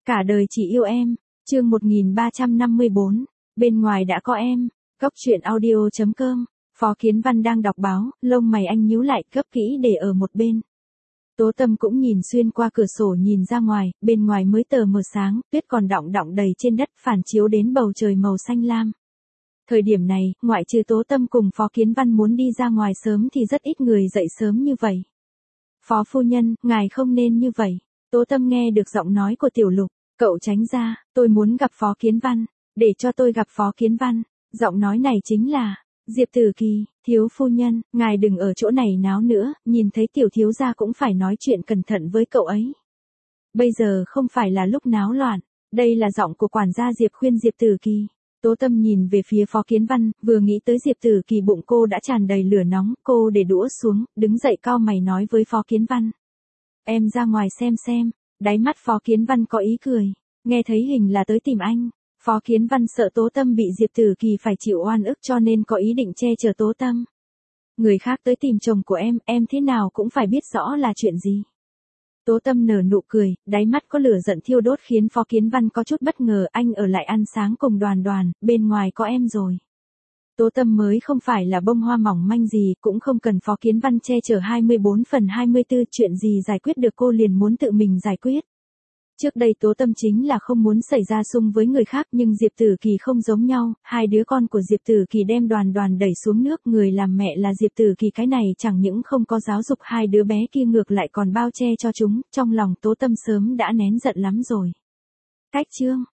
Cả đời chỉ yêu em, chương 1354, bên ngoài đã có em, Góc truyện audio.com, Phó Kiến Văn đang đọc báo, lông mày anh nhíu lại gấp kỹ để ở một bên. Tố Tâm cũng nhìn xuyên qua cửa sổ nhìn ra ngoài, bên ngoài mới tờ mờ sáng, tuyết còn đọng đọng đầy trên đất phản chiếu đến bầu trời màu xanh lam. Thời điểm này, ngoại trừ Tố Tâm cùng Phó Kiến Văn muốn đi ra ngoài sớm thì rất ít người dậy sớm như vậy. Phó phu nhân, ngài không nên như vậy. Tố Tâm nghe được giọng nói của Tiểu Lục, cậu tránh ra, tôi muốn gặp Phó Kiến Văn, để cho tôi gặp Phó Kiến Văn. Giọng nói này chính là Diệp Tử Kỳ, thiếu phu nhân, ngài đừng ở chỗ này náo nữa, nhìn thấy tiểu thiếu gia cũng phải nói chuyện cẩn thận với cậu ấy. Bây giờ không phải là lúc náo loạn, đây là giọng của quản gia Diệp khuyên Diệp Tử Kỳ. Tố Tâm nhìn về phía Phó Kiến Văn, vừa nghĩ tới Diệp Tử Kỳ bụng cô đã tràn đầy lửa nóng, cô để đũa xuống, đứng dậy cau mày nói với Phó Kiến Văn. Em ra ngoài xem, đáy mắt Phó Kiến Văn có ý cười, nghe thấy hình là tới tìm anh. Phó Kiến Văn sợ Tố Tâm bị Diệp Tử Kỳ phải chịu oan ức cho nên có ý định che chở Tố Tâm. Người khác tới tìm chồng của em thế nào cũng phải biết rõ là chuyện gì. Tố Tâm nở nụ cười, đáy mắt có lửa giận thiêu đốt khiến Phó Kiến Văn có chút bất ngờ, anh ở lại ăn sáng cùng Đoàn Đoàn, bên ngoài có em rồi. Tố Tâm mới không phải là bông hoa mỏng manh gì, cũng không cần Phó Kiến Văn che chở 24/24, chuyện gì giải quyết được cô liền muốn tự mình giải quyết. Trước đây Tố Tâm chính là không muốn xảy ra xung với người khác nhưng Diệp Tử Kỳ không giống nhau, hai đứa con của Diệp Tử Kỳ đem Đoàn Đoàn đẩy xuống nước, người làm mẹ là Diệp Tử Kỳ, cái này chẳng những không có giáo dục hai đứa bé kia ngược lại còn bao che cho chúng, trong lòng Tố Tâm sớm đã nén giận lắm rồi. Cách chương